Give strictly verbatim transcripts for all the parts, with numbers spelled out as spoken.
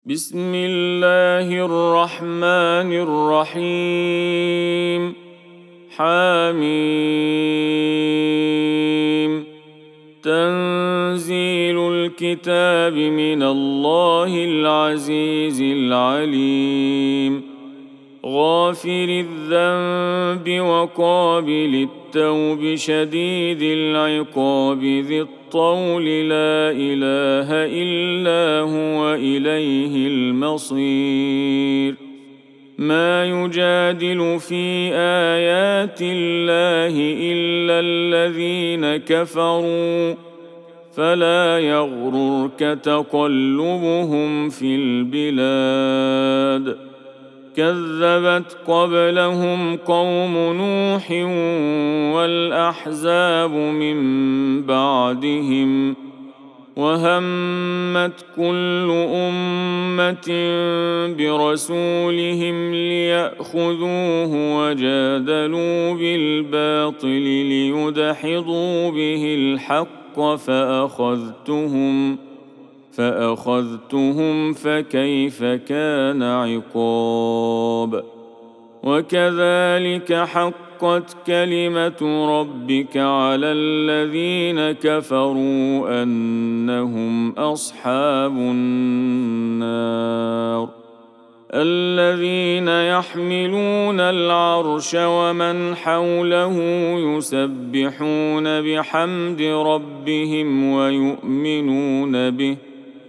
بسم الله الرحمن الرحيم. حميم. تنزيل الكتاب من الله العزيز العليم. غافر الذنب وقابل التوب شديد العقاب ذي الطول لا إله إلا هو إليه المصير. ما يجادل في آيات الله إلا الذين كفروا فلا يغررك تقلبهم في البلاد. كذبت قبلهم قوم نوح والأحزاب من بعدهم وهمت كل أمة برسولهم ليأخذوه وجادلوا بالباطل ليدحضوا به الحق فأخذتهم فأخذتهم فكيف كان عقاب. وكذلك حقت كلمة ربك على الذين كفروا أنهم أصحاب النار. الذين يحملون العرش ومن حوله يسبحون بحمد ربهم ويؤمنون به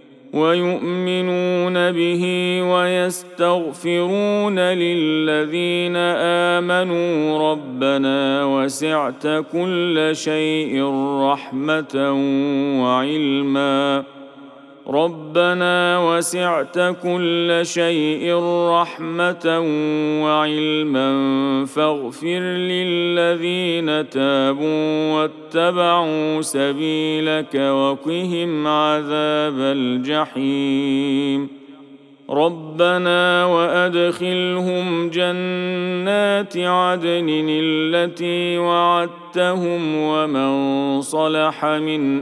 ويؤمنون به ويستغفرون للذين آمنوا ربنا وسعت كل شيء رحمة وعلما ربنا وسعت كل شيء رحمة وعلما فاغفر للذين تابوا واتبعوا سبيلك وقهم عذاب الجحيم. ربنا وأدخلهم جنات عدن التي وعدتهم ومن صلح من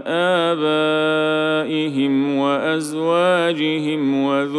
آبائهم وأزواجهم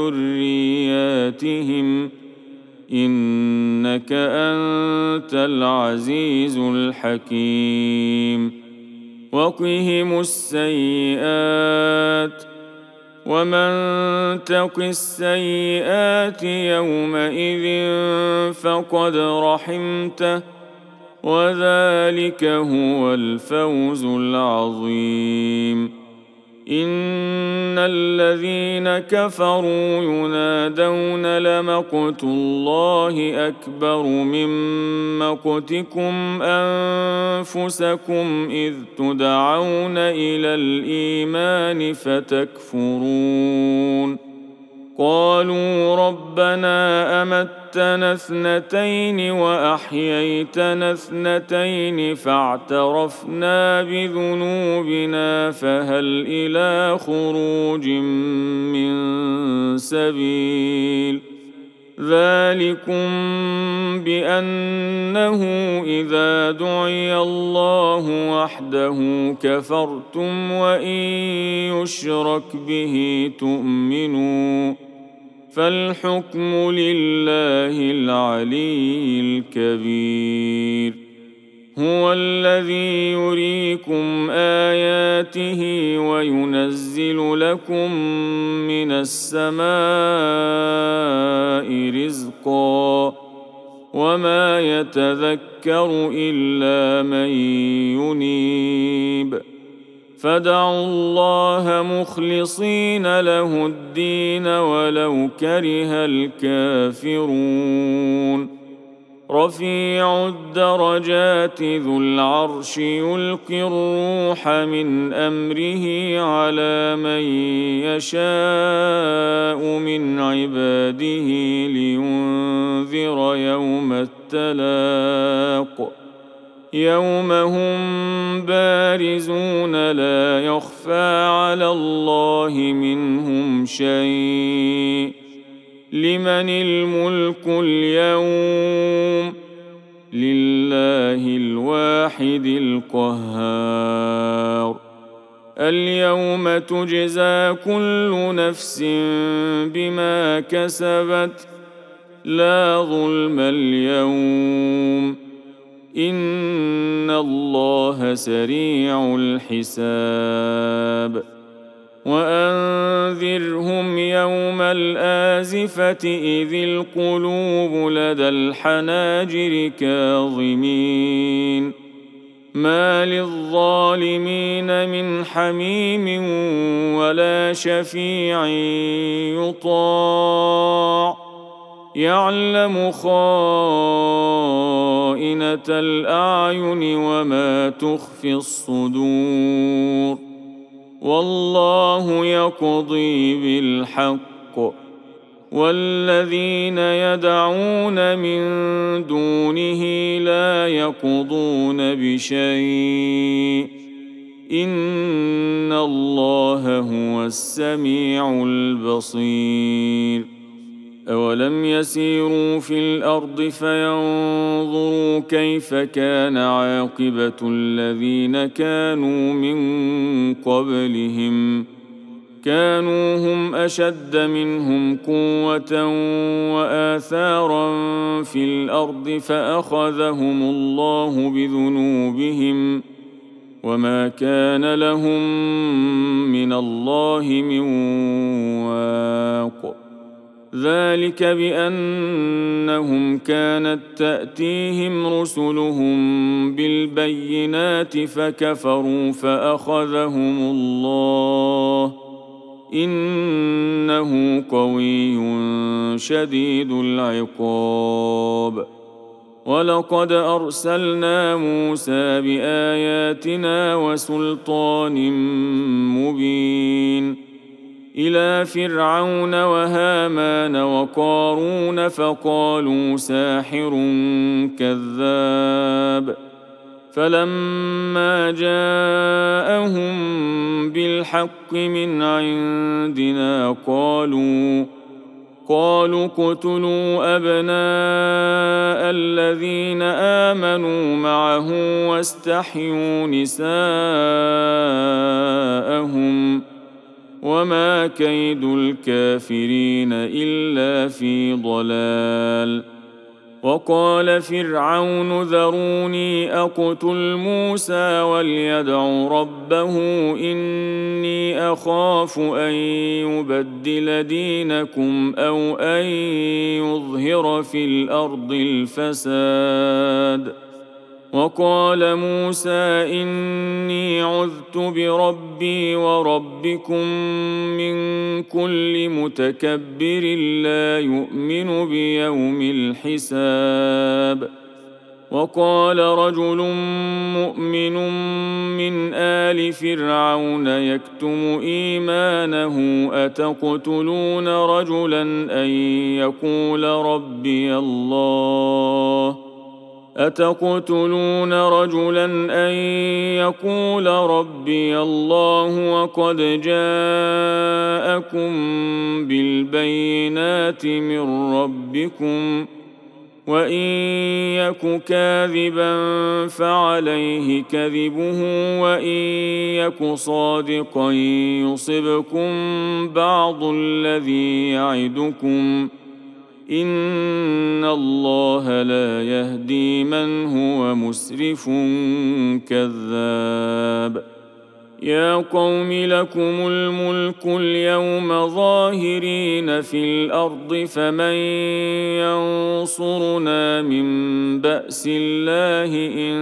وذرياتهم إنك أنت العزيز الحكيم. وقهم السيئات ومن تق السيئات يومئذ فقد رحمته وذلك هو الفوز العظيم. إن الذين كفروا ينادون لمقت الله أكبر من مقتكم أنفسكم إذ تدعون إلى الإيمان فتكفرون. قالوا ربنا أمتنا اثنتين وأحييتنا اثنتين فاعترفنا بذنوبنا فهل إلى خروج من سبيل. ذلكم بأنه إذا دعي الله وحده كفرتم وإن يشرك به تؤمنوا فالحكم لله العلي الكبير. هو الذي يريكم آياته وينزل لكم من السماء رزقا وما يتذكر إلا من ينيب. فادعوا الله مخلصين له الدين ولو كره الكافرون. رفيع الدرجات ذو العرش يلقي الروح من أمره على من يشاء من عباده لينذر يوم التلاق. يوم هم بارزون لا يخفى على الله منهم شيء. لمن الملك اليوم؟ لله الواحد القهار. اليوم تجزى كل نفس بما كسبت لا ظلم اليوم إن الله سريع الحساب وأنذرهم يوم الآزفة إذ القلوب لدى الحناجر كاظمين ما للظالمين من حميم ولا شفيع يطاع يعلم خائنة الأعين وما تخفي الصدور والله يقضي بالحق والذين يدعون من دونه لا يقضون بشيء إن الله هو السميع البصير أولم يسيروا في الأرض فينظروا كيف كان عاقبة الذين كانوا من قبلهم كانوا هم أشد منهم قوة وآثارا في الأرض فأخذهم الله بذنوبهم وما كان لهم من الله من واق ذلك بأنهم كانت تأتيهم رسلهم بالبينات فكفروا فأخذهم الله إنه قوي شديد العقاب ولقد أرسلنا موسى بآياتنا وسلطان مبين إلى فرعون وهامان وقارون فقالوا ساحر كذاب فلما جاءهم بالحق من عندنا قالوا قالوا اقتلوا أبناء الذين آمنوا معه واستحيوا نساءهم وما كيد الكافرين إلا في ضلال وقال فرعون ذروني أقتل موسى وليدع ربه إني أخاف أن يبدل دينكم أو أن يظهر في الأرض الفساد وقال موسى إني عذت بربي وربكم من كل متكبر لا يؤمن بيوم الحساب وقال رجل مؤمن من آل فرعون يكتم إيمانه أتقتلون رجلا أن يقول ربي الله أتقتلون رجلا أن يقول ربي الله وقد جاءكم بالبينات من ربكم وإن يك كاذبا فعليه كذبه وإن يك صادقا يصبكم بعض الذي يعدكم إن الله لا يهدي من هو مسرف كذاب يا قوم لكم الملك اليوم ظاهرين في الأرض فمن ينصرنا من بأس الله إن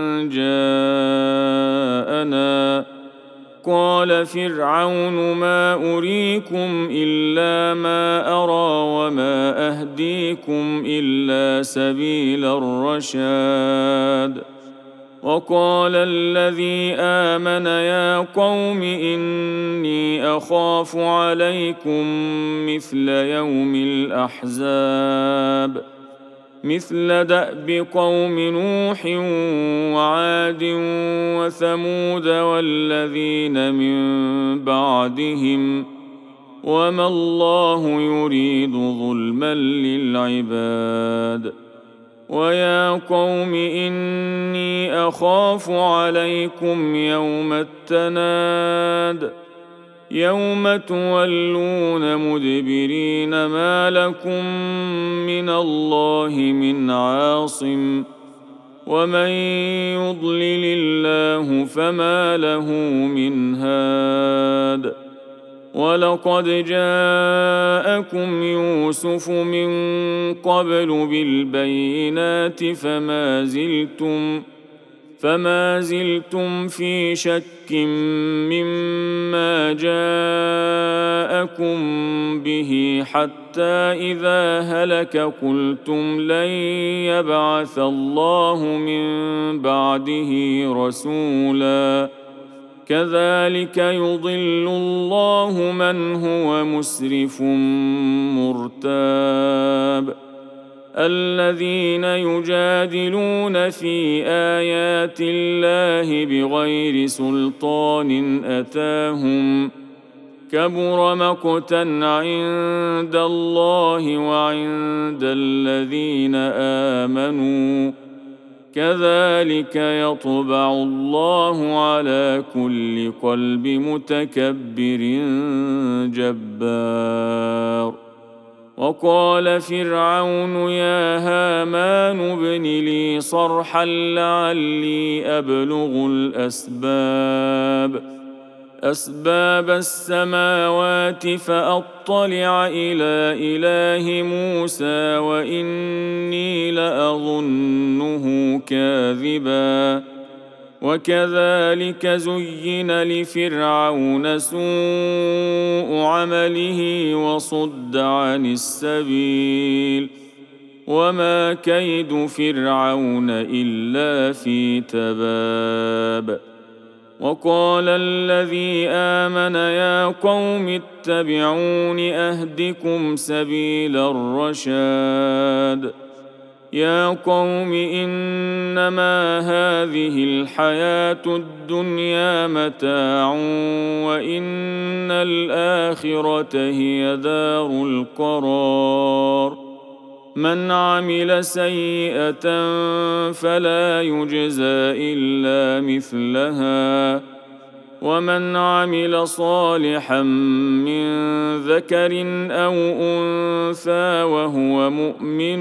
جاءنا قال فرعون ما أريكم إلا ما أرى وما أهديكم إلا سبيل الرشاد وقال الذي آمن يا قوم إني أخاف عليكم مثل يوم الأحزاب مثل دأب قوم نوح وعاد وثمود والذين من بعدهم وما الله يريد ظلما للعباد ويا قوم إني أخاف عليكم يوم التناد يوم تولون مدبرين ما لكم من الله من عاصم ومن يضلل الله فما له من هاد ولقد جاءكم يوسف من قبل بالبينات فما زلتم فما زلتم في شك مما جاءكم به حتى إذا هلك قلتم لن يبعث الله من بعده رسولا كذلك يضل الله من هو مسرف مرتاب الذين يجادلون في آيات الله بغير سلطان أتاهم كبر مقتا عند الله وعند الذين آمنوا كذلك يطبع الله على كل قلب متكبر جبار وقال فرعون يا هامان ابن لي صرحا لعلي أبلغ الأسباب أسباب السماوات فأطلع إلى إله موسى وإني لأظنه كاذبا وكذلك زين لفرعون سوء عمله وصد عن السبيل وما كيد فرعون إلا في تباب وقال الذي آمن يا قوم اتبعون أهدكم سبيل الرشاد يا قوم إنما هذه الحياة الدنيا متاع وإن الآخرة هي دار القرار من عمل سيئة فلا يجزى إلا مثلها ومن عمل صالحا من ذكر أو أنثى وهو مؤمن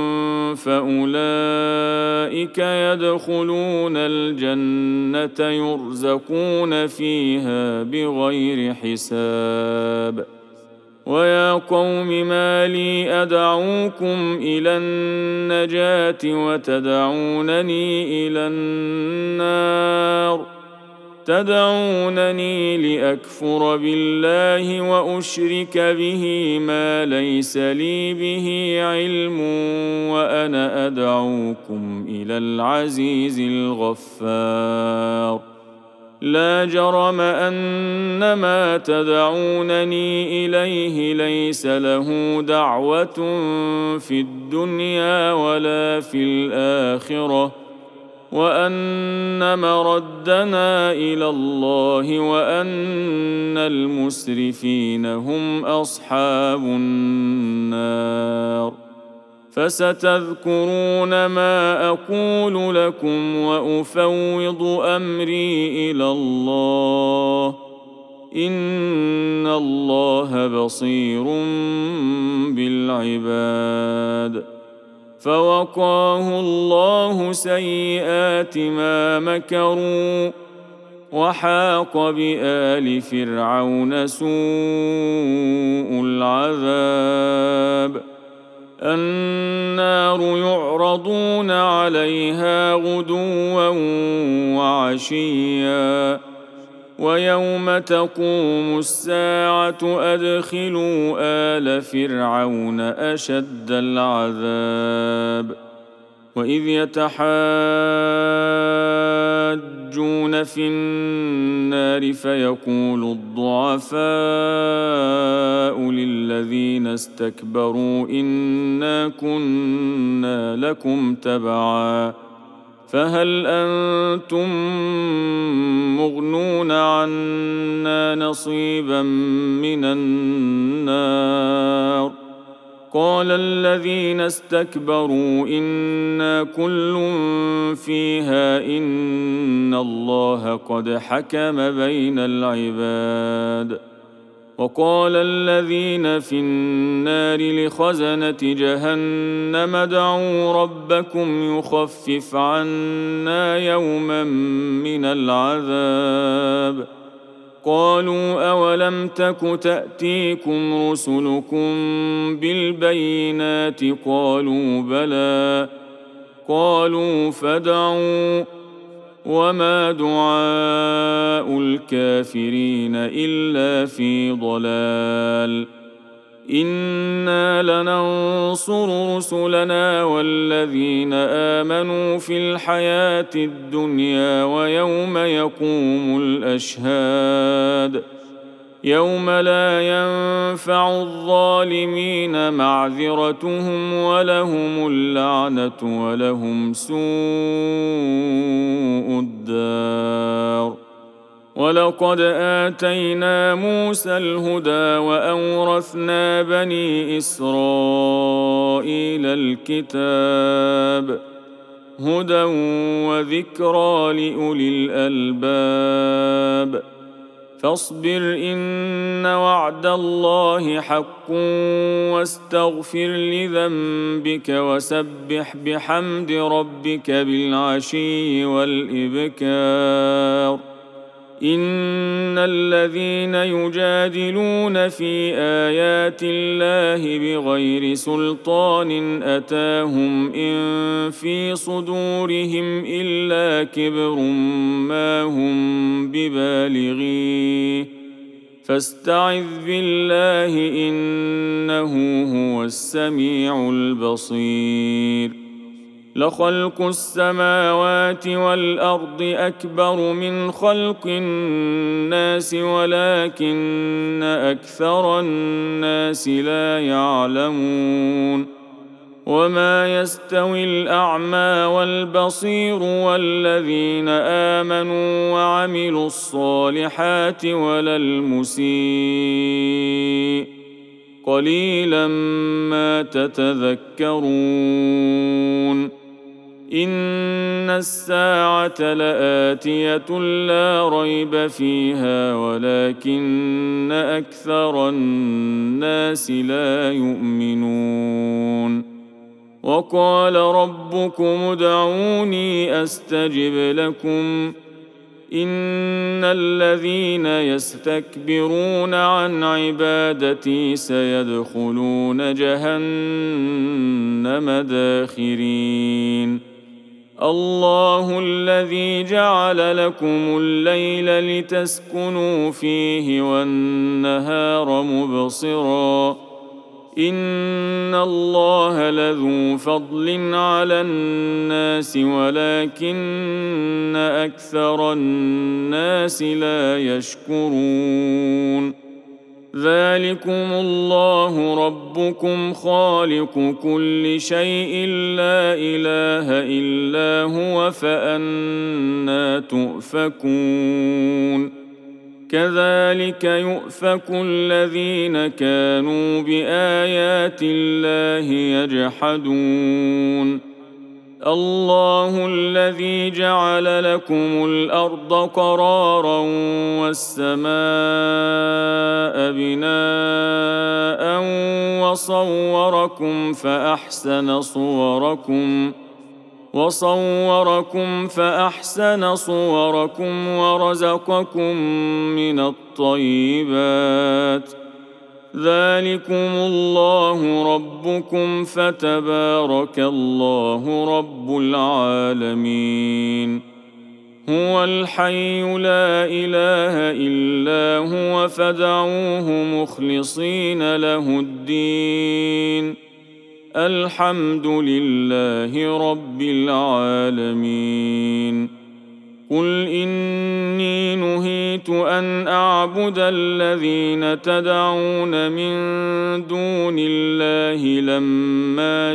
فأولئك يدخلون الجنة يرزقون فيها بغير حساب ويا قوم ما لي أدعوكم إلى النجاة وتدعونني إلى النار تدعونني لأكفر بالله وأشرك به ما ليس لي به علم وأنا أدعوكم إلى العزيز الغفار لا جرم أن ما تدعونني إليه ليس له دعوة في الدنيا ولا في الآخرة وأن مردنا إلى الله وأن المسرفين هم أصحاب النار فستذكرون ما أقول لكم وأفوض أمري إلى الله إن الله بصير بالعباد فوقاه الله سيئات ما مكروا وحاق بآل فرعون سوء العذاب النار يعرضون عليها غدوا وعشيا ويوم تقوم الساعة أدخلوا آل فرعون أشد العذاب وإذ يتحاجون في النار فيقول الضعفاء للذين استكبروا إنا كنا لكم تبعا فهل أنتم مغنون عنا نصيبا من النار قال الذين استكبروا إنا كل فيها إن الله قد حكم بين العباد. وقال الذين في النار لخزنة جهنم ادعوا ربكم يخفف عنا يوما من العذاب. قالوا أولم تك تأتيكم رسلكم بالبينات قالوا بلى قالوا فادعوا وما دعاء الكافرين إلا في ضلال. إنا لننصر رسلنا والذين آمنوا في الحياة الدنيا ويوم يقوم الأشهاد يوم لا ينفع الظالمين معذرتهم ولهم اللعنة ولهم سوء الدار. ولقد آتينا موسى الهدى وأورثنا بني إسرائيل الكتاب هدى وذكرى لأولي الألباب. فاصبر إن وعد الله حق واستغفر لذنبك وسبح بحمد ربك بالعشي والإبكار. إن الذين يجادلون في آيات الله بغير سلطان أتاهم إن في صدورهم إلا كبر ما هم ببالغيه فاستعذ بالله إنه هو السميع البصير. لخلق السماوات والأرض أكبر من خلق الناس ولكن أكثر الناس لا يعلمون. وما يستوي الأعمى والبصير والذين آمنوا وعملوا الصالحات ولا المسيء قليلا ما تتذكرون. إن الساعة لآتية لا ريب فيها ولكن أكثر الناس لا يؤمنون. وقال ربكم ادعوني أستجب لكم إن الذين يستكبرون عن عبادتي سيدخلون جهنم داخرين. الله الذي جعل لكم الليل لتسكنوا فيه والنهار مبصرا إن الله لذو فضل على الناس ولكن أكثر الناس لا يشكرون. ذلكم الله ربكم خالق كل شيء لا إله إلا هو فأنى تؤفكون. كذلك يؤفك الذين كانوا بآيات الله يجحدون. الله الذي جعل لكم الأرض قرارا والسماء بناء وصوركم فأحسن صوركم وصوركم فأحسن صوركم ورزقكم من الطيبات. ذلكم الله ربكم فتبارك الله رب العالمين. هو الحي لا إله إلا هو فادعوه مخلصين له الدين الحمد لله رب العالمين. قل إني نهيت أن أعبد الذين تدعون من دون الله لما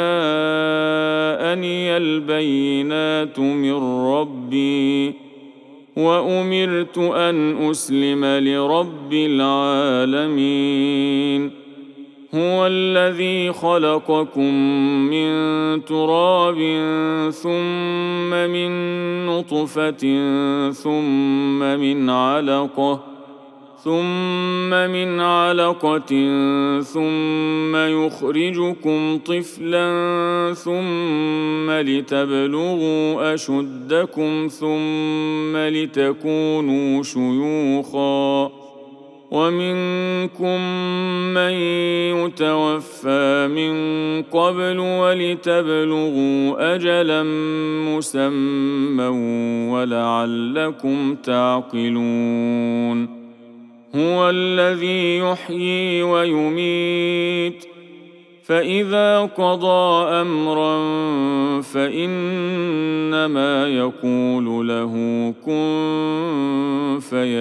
جاءني البينات من ربي وأمرت أن أسلم لرب العالمين. هو الذي خلقكم من تراب ثم من نطفة ثم من علقة ثم من علقة ثم يخرجكم طفلا ثم لتبلغوا أشدكم ثم لتكونوا شيوخا ومنكم من يتوفى من قبل ولتبلغوا أجلا مسمى ولعلكم تعقلون هو الذي يحيي ويميت فإذا قضى أمرا فإنما يقول له كن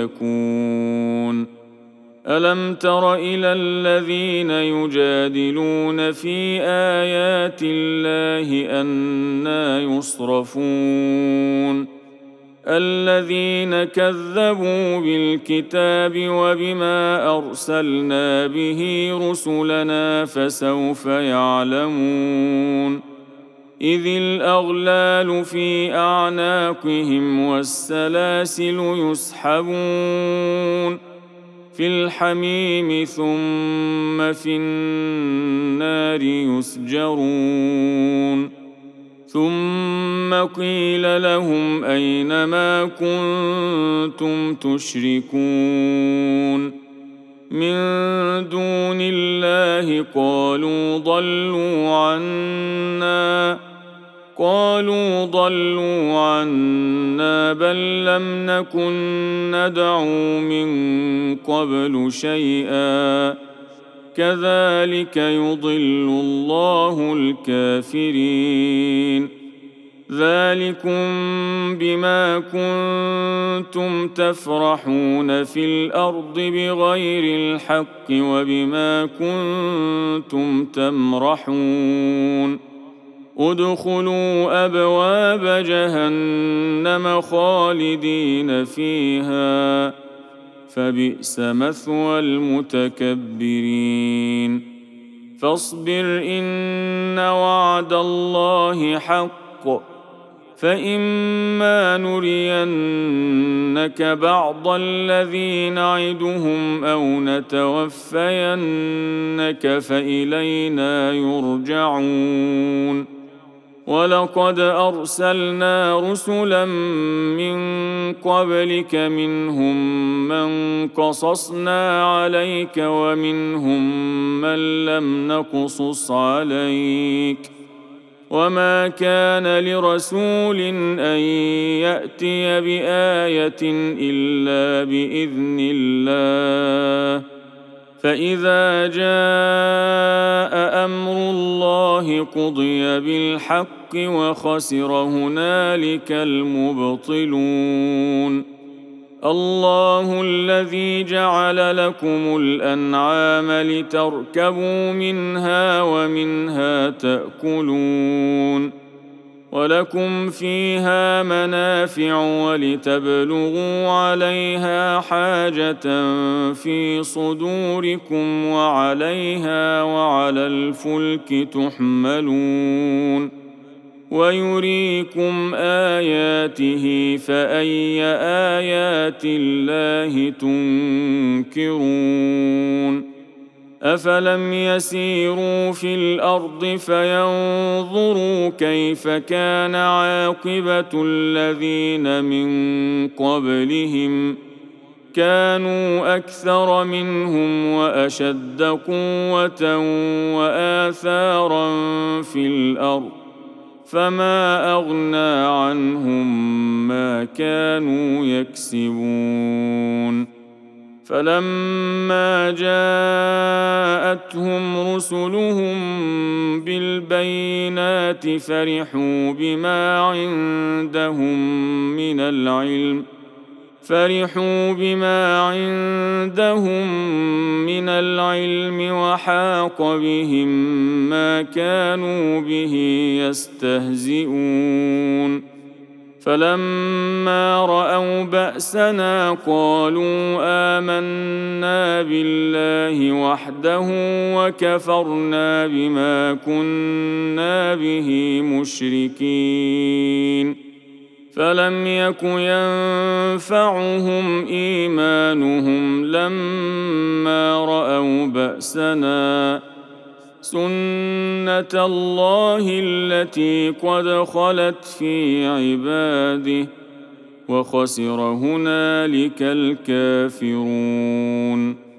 فيكون ألم تر إلى الذين يجادلون في آيات الله أنى يصرفون الذين كذبوا بالكتاب وبما أرسلنا به رسلنا فسوف يعلمون إذ الأغلال في أعناقهم والسلاسل يسحبون في الحميم ثم في النار يسجرون ثم قيل لهم أين ما كنتم تشركون من دون الله قالوا ضلوا عنا قالوا ضلوا عنا بل لم نكن ندعو من قبل شيئا كذلك يضل الله الكافرين ذلكم بما كنتم تفرحون في الأرض بغير الحق وبما كنتم تمرحون ادخلوا أبواب جهنم خالدين فيها فبئس مثوى المتكبرين فاصبر إن وعد الله حق فإما نرينك بعض الذي نعدهم أو نتوفينك فإلينا يرجعون ولقد أرسلنا رسلا من قبلك منهم من قصصنا عليك ومنهم من لم نقصص عليك وما كان لرسول أن يأتي بآية إلا بإذن الله فإذا جاء أمر الله قضي بالحق وخسر هنالك المبطلون الله الذي جعل لكم الأنعام لتركبوا منها ومنها تأكلون ولكم فيها منافع ولتبلغوا عليها حاجة في صدوركم وعليها وعلى الفلك تحملون ويريكم آياته فأي آيات الله تنكرون أفلم يسيروا في الأرض فينظروا كيف كان عاقبة الذين من قبلهم كانوا أكثر منهم وأشد قوة وآثارا في الأرض فما أغنى عنهم ما كانوا يكسبون فلما جاءتهم رسلهم بالبينات فرحوا بما عندهم من العلم فرحوا بما عندهم من العلم وحاق بهم ما كانوا به يستهزئون فلما رأوا بأسنا قالوا آمنا بالله وحده وكفرنا بما كنا به مشركين فلم يك ينفعهم إيمانهم لما رأوا بأسنا سنة الله التي قد خلت في عباده وخسر هنالك الكافرون.